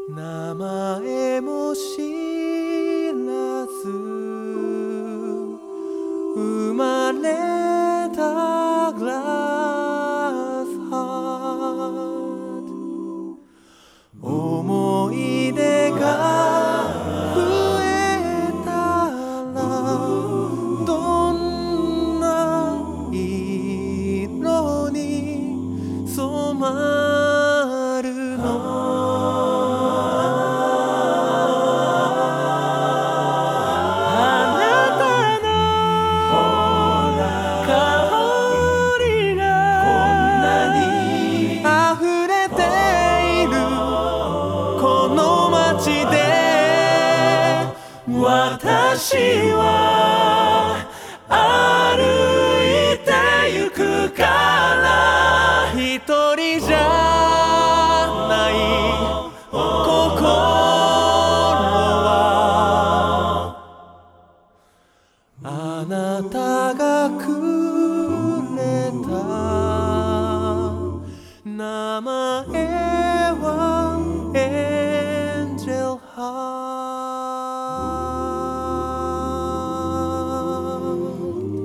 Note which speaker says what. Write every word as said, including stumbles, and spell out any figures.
Speaker 1: 名前も知らず生まれたグラスハート思い出が増えたらどんな色に染まるの私は歩いてゆくから一人じゃない心はあなたがくれた名前はエンジェルハート